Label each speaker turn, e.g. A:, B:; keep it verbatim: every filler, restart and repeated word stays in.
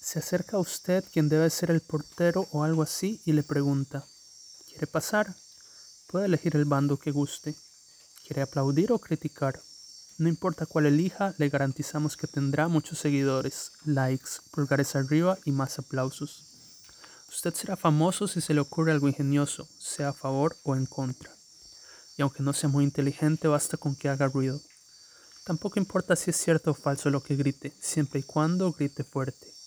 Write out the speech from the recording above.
A: Se acerca a usted quien debe ser el portero o algo así y le pregunta: ¿quiere pasar? Puede elegir el bando que guste. ¿Quiere aplaudir o criticar? No importa cuál elija, le garantizamos que tendrá muchos seguidores, likes, pulgares arriba y más aplausos. Usted será famoso si se le ocurre algo ingenioso, sea a favor o en contra. Y aunque no sea muy inteligente, basta con que haga ruido. Tampoco importa si es cierto o falso lo que grite, siempre y cuando grite fuerte.